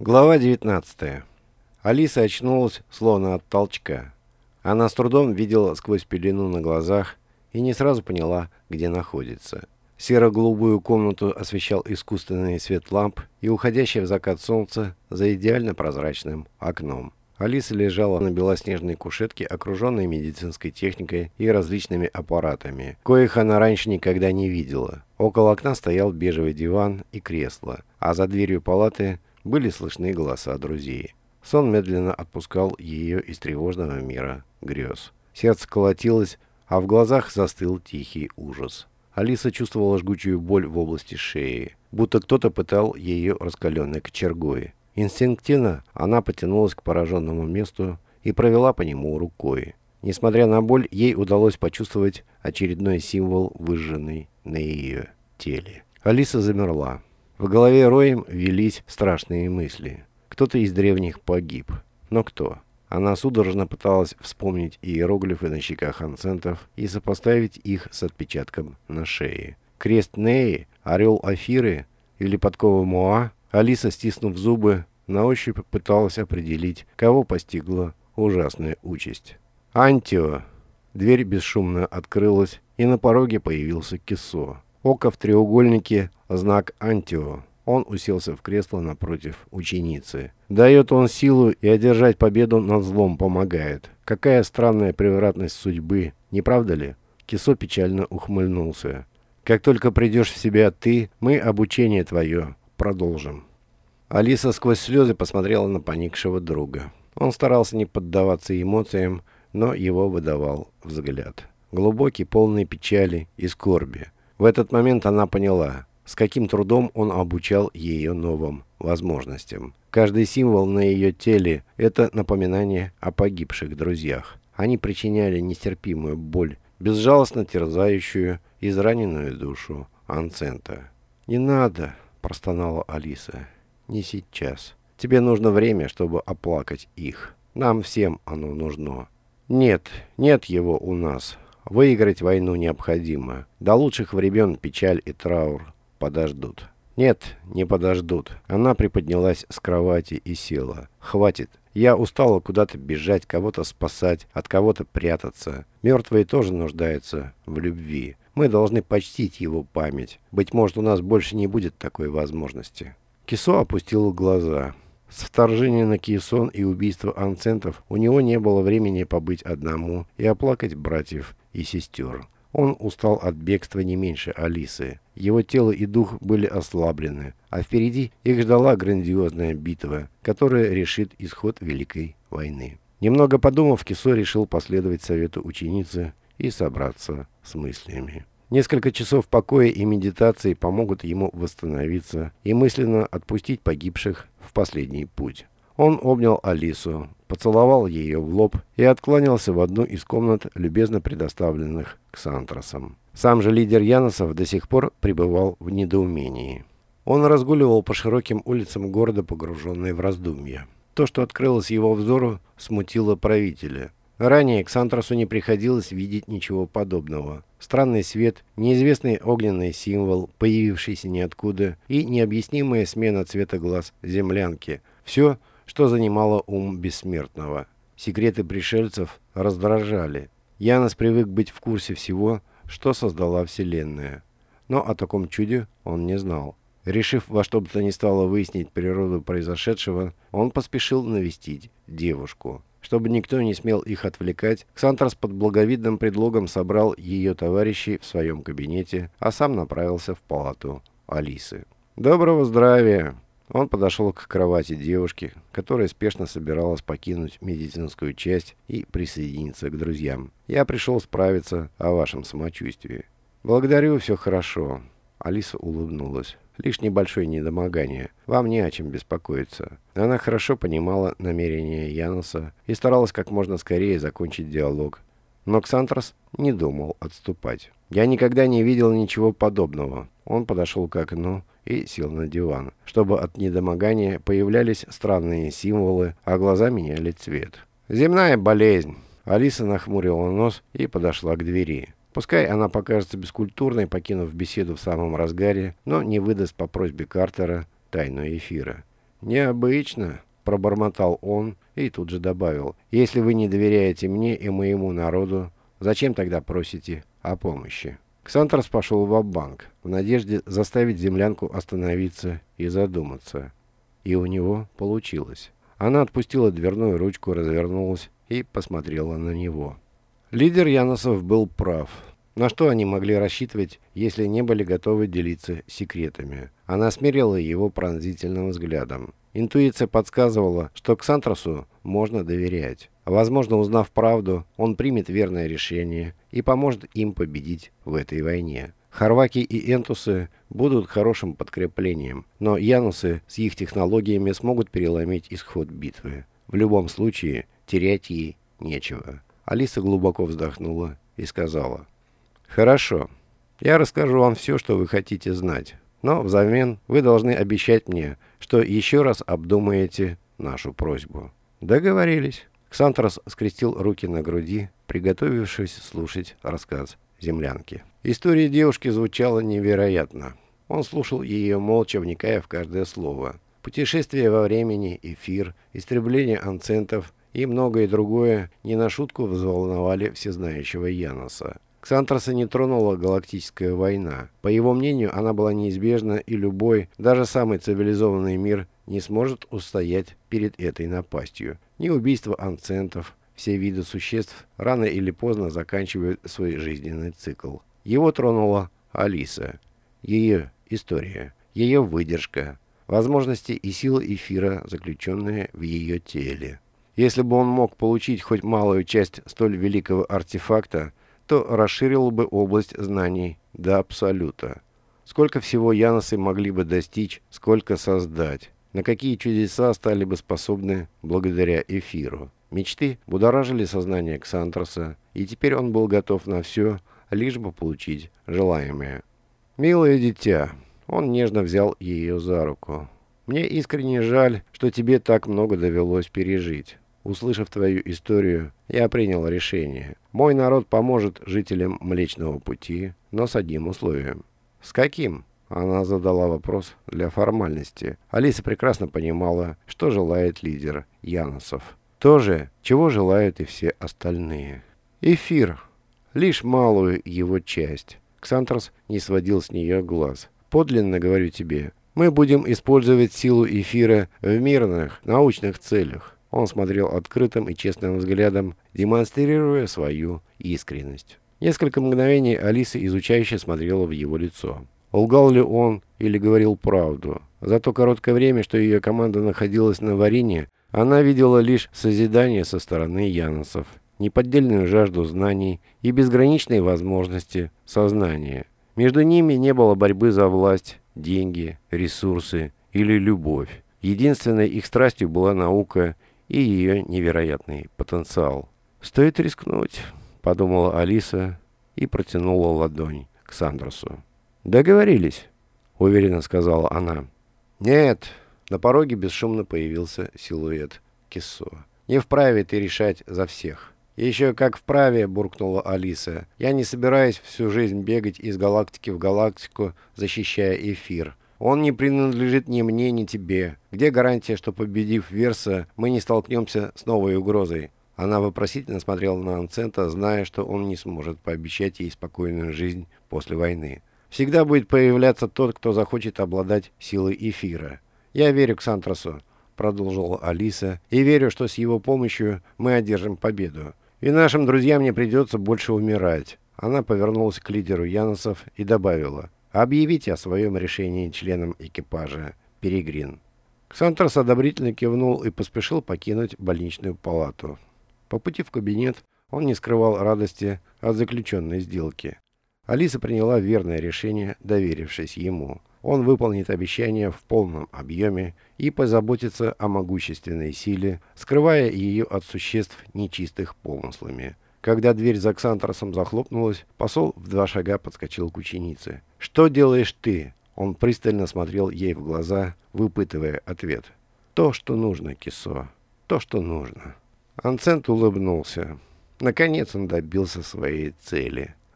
Глава 19. Алиса очнулась, словно от толчка. Она с трудом видела сквозь пелену на глазах и не сразу поняла, где находится. Серо-голубую комнату освещал искусственный свет ламп и уходящее в закат солнце за идеально прозрачным окном. Алиса лежала на белоснежной кушетке, окруженной медицинской техникой и различными аппаратами, коих она раньше никогда не видела. Около окна стоял бежевый диван и кресло, а за дверью палаты были слышны голоса друзей. Сон медленно отпускал ее из тревожного мира грез. Сердце колотилось, а в глазах застыл тихий ужас. Алиса чувствовала жгучую боль в области шеи, будто кто-то пытал ее раскаленной кочергой. Инстинктивно она потянулась к пораженному месту и провела по нему рукой. Несмотря на боль, ей удалось почувствовать очередной символ, выжженный на ее теле. Алиса замерла. В голове роем велись страшные мысли. Кто-то из древних погиб. Но кто? Она судорожно пыталась вспомнить иероглифы на щеках анцентов и сопоставить их с отпечатком на шее. Крест Неи, орел Афиры или подкова Моа? Алиса, стиснув зубы, на ощупь пыталась определить, кого постигла ужасная участь. «Антио!» Дверь бесшумно открылась, и на пороге появился Кисо. Око в треугольнике, знак Антио. Он уселся в кресло напротив ученицы. Дает он силу, и одержать победу над злом помогает. Какая странная превратность судьбы, не правда ли? Кисо печально ухмыльнулся. «Как только придешь в себя ты, мы обучение твое продолжим». Алиса сквозь слезы посмотрела на поникшего друга. Он старался не поддаваться эмоциям, но его выдавал взгляд. Глубокий, полный печали и скорби. В этот момент она поняла, с каким трудом он обучал ее новым возможностям. Каждый символ на ее теле – это напоминание о погибших друзьях. Они причиняли нестерпимую боль, безжалостно терзающую израненную душу Анцента. «Не надо», – простонала Алиса. «Не сейчас. Тебе нужно время, чтобы оплакать их. Нам всем оно нужно. Нет его у нас. Выиграть войну необходимо. До лучших времен печаль и траур подождут». «Нет, не подождут». Она приподнялась с кровати и села. «Хватит. Я устала куда-то бежать, кого-то спасать, от кого-то прятаться. Мертвые тоже нуждаются в любви. Мы должны почтить его память. Быть может, у нас больше не будет такой возможности». Кисо опустил глаза. С вторжения на Кейсон и убийства анцентов у него не было времени побыть одному и оплакать братьев и сестер. Он устал от бегства не меньше Алисы. Его тело и дух были ослаблены, а впереди их ждала грандиозная битва, которая решит исход Великой войны. Немного подумав, Кисо решил последовать совету ученицы и собраться с мыслями. Несколько часов покоя и медитации помогут ему восстановиться и мысленно отпустить погибших в последний путь. Он обнял Алису, поцеловал ее в лоб и откланялся в одну из комнат, любезно предоставленных Ксантросом. Сам же лидер Яносов до сих пор пребывал в недоумении. Он разгуливал по широким улицам города, погруженный в раздумья. То, что открылось его взору, смутило правителя. Ранее Ксантросу не приходилось видеть ничего подобного. Странный свет, неизвестный огненный символ, появившийся ниоткуда, и необъяснимая смена цвета глаз землянки. Все, что занимало ум бессмертного. Секреты пришельцев раздражали. Янос привык быть в курсе всего, что создала Вселенная. Но о таком чуде он не знал. Решив во что бы то ни стало выяснить природу произошедшего, он поспешил навестить девушку. Чтобы никто не смел их отвлекать, Ксантрос под благовидным предлогом собрал ее товарищей в своем кабинете, а сам направился в палату Алисы. «Доброго здравия!» Он подошел к кровати девушки, которая спешно собиралась покинуть медицинскую часть и присоединиться к друзьям. «Я пришел справиться о вашем самочувствии». «Благодарю, все хорошо». Алиса улыбнулась. «Лишь небольшое недомогание. Вам не о чем беспокоиться». Она хорошо понимала намерения Яноса и старалась как можно скорее закончить диалог. Но Ксантрос не думал отступать. «Я никогда не видел ничего подобного». Он подошел к окну и сел на диван, чтобы от недомогания появлялись странные символы, а глаза меняли цвет. «Земная болезнь». Алиса нахмурила нос и подошла к двери. Пускай она покажется бескультурной, покинув беседу в самом разгаре, но не выдаст по просьбе Картера тайну эфира. «Необычно», — пробормотал он и тут же добавил. «Если вы не доверяете мне и моему народу, зачем тогда просите о помощи?» Ксантрас пошел ва-банк в надежде заставить землянку остановиться и задуматься. И у него получилось. Она отпустила дверную ручку, развернулась и посмотрела на него. Лидер Яносов был прав. На что они могли рассчитывать, если не были готовы делиться секретами? Она смерила его пронзительным взглядом. Интуиция подсказывала, что Ксантрасу можно доверять. Возможно, узнав правду, он примет верное решение и поможет им победить в этой войне. Хорваки и энтусы будут хорошим подкреплением, но янусы с их технологиями смогут переломить исход битвы. В любом случае, терять ей нечего. Алиса глубоко вздохнула и сказала: «Хорошо, я расскажу вам все, что вы хотите знать, но взамен вы должны обещать мне, что еще раз обдумаете нашу просьбу». «Договорились». Ксантрас скрестил руки на груди, приготовившись слушать рассказ землянки. История девушки звучала невероятно. Он слушал ее молча, вникая в каждое слово. Путешествие во времени, эфир, истребление анцентов и многое другое не на шутку взволновали всезнающего Яноса. Ксантраса не тронула галактическая война. По его мнению, она была неизбежна, и любой, даже самый цивилизованный мир не сможет устоять перед этой напастью. Ни убийство анцентов, все виды существ рано или поздно заканчивают свой жизненный цикл. Его тронула Алиса, ее история, ее выдержка, возможности и силы эфира, заключенные в ее теле. Если бы он мог получить хоть малую часть столь великого артефакта, то расширил бы область знаний до абсолюта. Сколько всего яносы могли бы достичь, сколько создать, на какие чудеса стали бы способны благодаря эфиру. Мечты будоражили сознание Ксантраса, и теперь он был готов на все, лишь бы получить желаемое. «Милое дитя», — он нежно взял ее за руку, — «мне искренне жаль, что тебе так много довелось пережить. Услышав твою историю, я принял решение. Мой народ поможет жителям Млечного Пути, но с одним условием». «С каким?» Она задала вопрос для формальности. Алиса прекрасно понимала, что желает лидер яносов. То же, чего желают и все остальные. Эфир. Лишь малую его часть. Ксантрас не сводил с нее глаз. «Подлинно говорю тебе, мы будем использовать силу эфира в мирных, научных целях». Он смотрел открытым и честным взглядом, демонстрируя свою искренность. Несколько мгновений Алиса изучающе смотрела в его лицо. Лгал ли он или говорил правду? За то короткое время, что ее команда находилась на Варине, она видела лишь созидание со стороны яносов, неподдельную жажду знаний и безграничные возможности сознания. Между ними не было борьбы за власть, деньги, ресурсы или любовь. Единственной их страстью была наука и ее невероятный потенциал. «Стоит рискнуть», — подумала Алиса и протянула ладонь к Сандрасу. «Договорились», — уверенно сказала она. «Нет», — на пороге бесшумно появился силуэт Киссо. «Не вправе ты решать за всех». «Еще как вправе», — буркнула Алиса. «Я не собираюсь всю жизнь бегать из галактики в галактику, защищая эфир. Он не принадлежит ни мне, ни тебе. Где гарантия, что, победив Верса, мы не столкнемся с новой угрозой?» Она вопросительно смотрела на Анцента, зная, что он не сможет пообещать ей спокойную жизнь после войны. «Всегда будет появляться тот, кто захочет обладать силой эфира. Я верю Ксантрасу», — продолжила Алиса, — «и верю, что с его помощью мы одержим победу. И нашим друзьям не придется больше умирать». Она повернулась к лидеру яносов и добавила: «Объявите о своем решении членам экипажа, Перегрин». Ксантрас одобрительно кивнул и поспешил покинуть больничную палату. По пути в кабинет он не скрывал радости от заключенной сделки. Алиса приняла верное решение, доверившись ему. Он выполнит обещание в полном объеме и позаботится о могущественной силе, скрывая ее от существ нечистых помыслами. Когда дверь за Ксантрасом захлопнулась, посол в 2 шага подскочил к ученице. «Что делаешь ты?» Он пристально смотрел ей в глаза, выпытывая ответ. «То, что нужно, Киссо. То, что нужно». Анцент улыбнулся. Наконец он добился своей цели.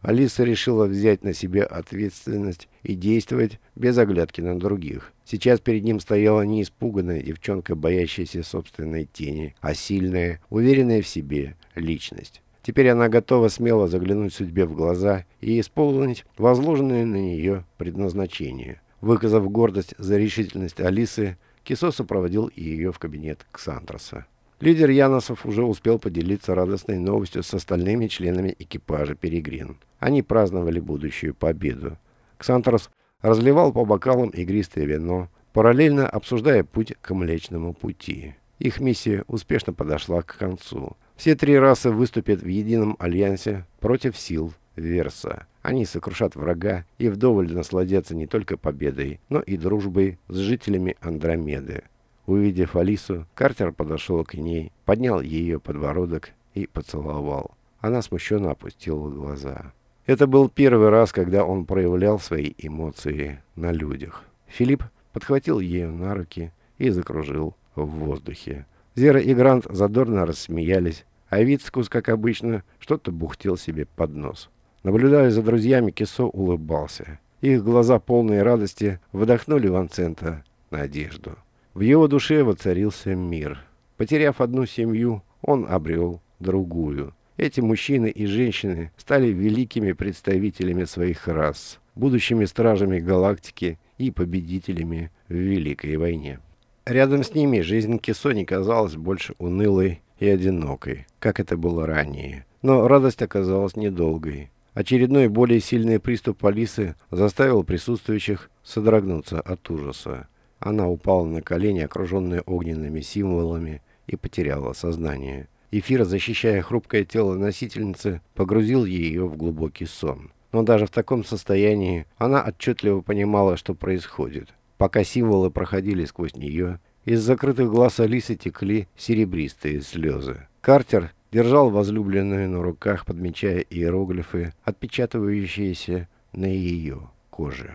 Алиса решила взять на себя ответственность и действовать без оглядки на других. Сейчас перед ним стояла не испуганная девчонка, боящаяся собственной тени, а сильная, уверенная в себе личность. Теперь она готова смело заглянуть судьбе в глаза и исполнить возложенное на нее предназначение. Выказав гордость за решительность Алисы, Кисо сопроводил ее в кабинет Ксантроса. Лидер Яносов уже успел поделиться радостной новостью с остальными членами экипажа «Перегрин». Они праздновали будущую победу. Ксантрос разливал по бокалам игристое вино, параллельно обсуждая путь к Млечному пути. Их миссия успешно подошла к концу. Все три расы выступят в едином альянсе против сил Верса. Они сокрушат врага и вдоволь насладятся не только победой, но и дружбой с жителями Андромеды. Увидев Алису, Картер подошел к ней, поднял ее подбородок и поцеловал. Она смущенно опустила глаза. Это был первый раз, когда он проявлял свои эмоции на людях. Филипп подхватил ее на руки и закружил в воздухе. Зера и Грант задорно рассмеялись, а Вицкус, как обычно, что-то бухтел себе под нос. Наблюдая за друзьями, Кисо улыбался. Их глаза, полные радости, вдохнули в Анцента надежду. В его душе воцарился мир. Потеряв одну семью, он обрел другую. Эти мужчины и женщины стали великими представителями своих рас, будущими стражами галактики и победителями в Великой войне. Рядом с ними жизнь Кисо не казалась больше унылой и одинокой, как это было ранее. Но радость оказалась недолгой. Очередной более сильный приступ Алисы заставил присутствующих содрогнуться от ужаса. Она упала на колени, окруженная огненными символами, и потеряла сознание. Эфир, защищая хрупкое тело носительницы, погрузил ее в глубокий сон. Но даже в таком состоянии она отчетливо понимала, что происходит. Пока символы проходили сквозь нее, из закрытых глаз Алисы текли серебристые слезы. Картер держал возлюбленную на руках, подмечая иероглифы, отпечатывающиеся на ее коже.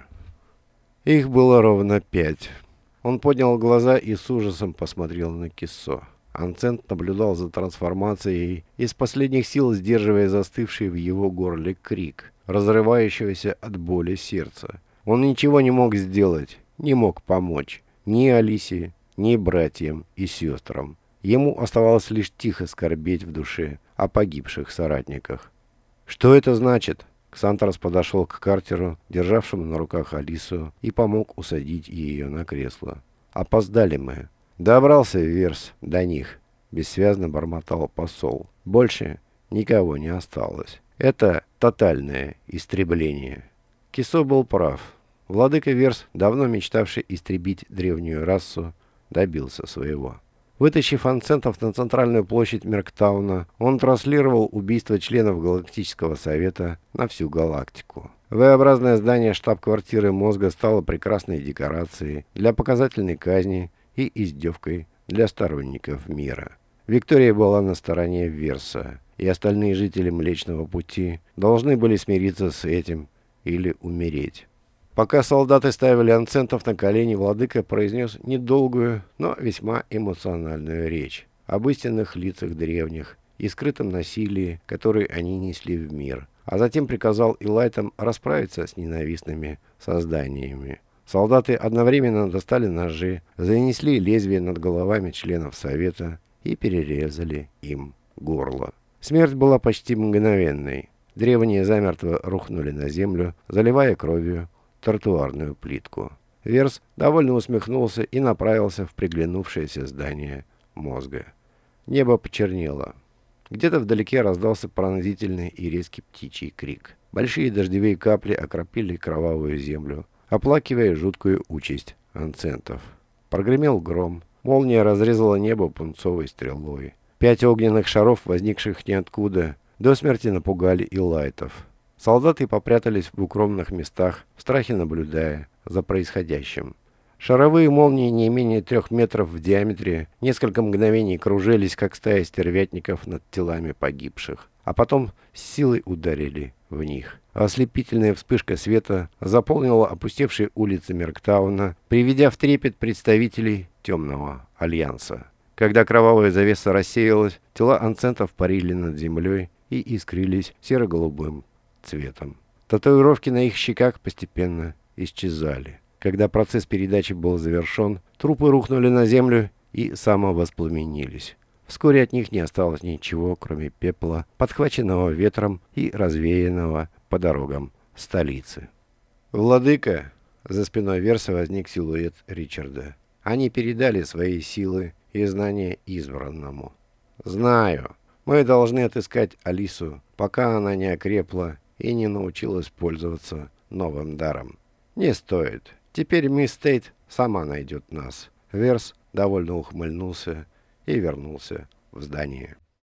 Их было ровно 5. Он поднял глаза и с ужасом посмотрел на Кисо. Анцент наблюдал за трансформацией, из последних сил сдерживая застывший в его горле крик, разрывающегося от боли сердца. Он ничего не мог сделать, не мог помочь ни Алисе, ни братьям и сестрам. Ему оставалось лишь тихо скорбеть в душе о погибших соратниках. «Что это значит?» Ксантрос подошел к Картеру, державшему на руках Алису, и помог усадить ее на кресло. «Опоздали мы». «Добрался Верс до них», — бессвязно бормотал посол. «Больше никого не осталось. Это тотальное истребление». Кисо был прав. Владыка Верс, давно мечтавший истребить древнюю расу, добился своего. Вытащив анцентов на центральную площадь Мерктауна, он транслировал убийство членов Галактического Совета на всю галактику. V-образное здание штаб-квартиры мозга стало прекрасной декорацией для показательной казни и издевкой для сторонников мира. Виктория была на стороне Верса, и остальные жители Млечного Пути должны были смириться с этим или умереть. Пока солдаты ставили анцентов на колени, владыка произнес недолгую, но весьма эмоциональную речь об истинных лицах древних и скрытом насилии, которое они несли в мир, а затем приказал Илайтам расправиться с ненавистными созданиями. Солдаты одновременно достали ножи, занесли лезвие над головами членов Совета и перерезали им горло. Смерть была почти мгновенной. Древние замертво рухнули на землю, заливая кровью тротуарную плитку. Верс довольно усмехнулся и направился в приглянувшееся здание мозга. Небо почернело. Где-то вдалеке раздался пронзительный и резкий птичий крик. Большие дождевые капли окропили кровавую землю, оплакивая жуткую участь анцентов. Прогремел гром. Молния разрезала небо пунцовой стрелой. 5 огненных шаров, возникших ниоткуда, до смерти напугали Илайтов. Солдаты попрятались в укромных местах, в страхе наблюдая за происходящим. Шаровые молнии не менее 3 метров в диаметре несколько мгновений кружились, как стая стервятников над телами погибших, а потом с силой ударили в них. Ослепительная вспышка света заполнила опустевшие улицы Мерктауна, приведя в трепет представителей Темного Альянса. Когда кровавая завеса рассеялась, тела анцентов парили над землей и искрились серо-голубым цветом. Татуировки на их щеках постепенно исчезали. Когда процесс передачи был завершен, трупы рухнули на землю и самовоспламенились. Вскоре от них не осталось ничего, кроме пепла, подхваченного ветром и развеянного по дорогам столицы. «Владыка!» — за спиной Верса возник силуэт Ричарда. Они передали свои силы и знания избранному. «Знаю. Мы должны отыскать Алису, пока она не окрепла и не научилась пользоваться новым даром». «Не стоит. Теперь мисс Тейт сама найдет нас». Верс довольно ухмыльнулся и вернулся в здание.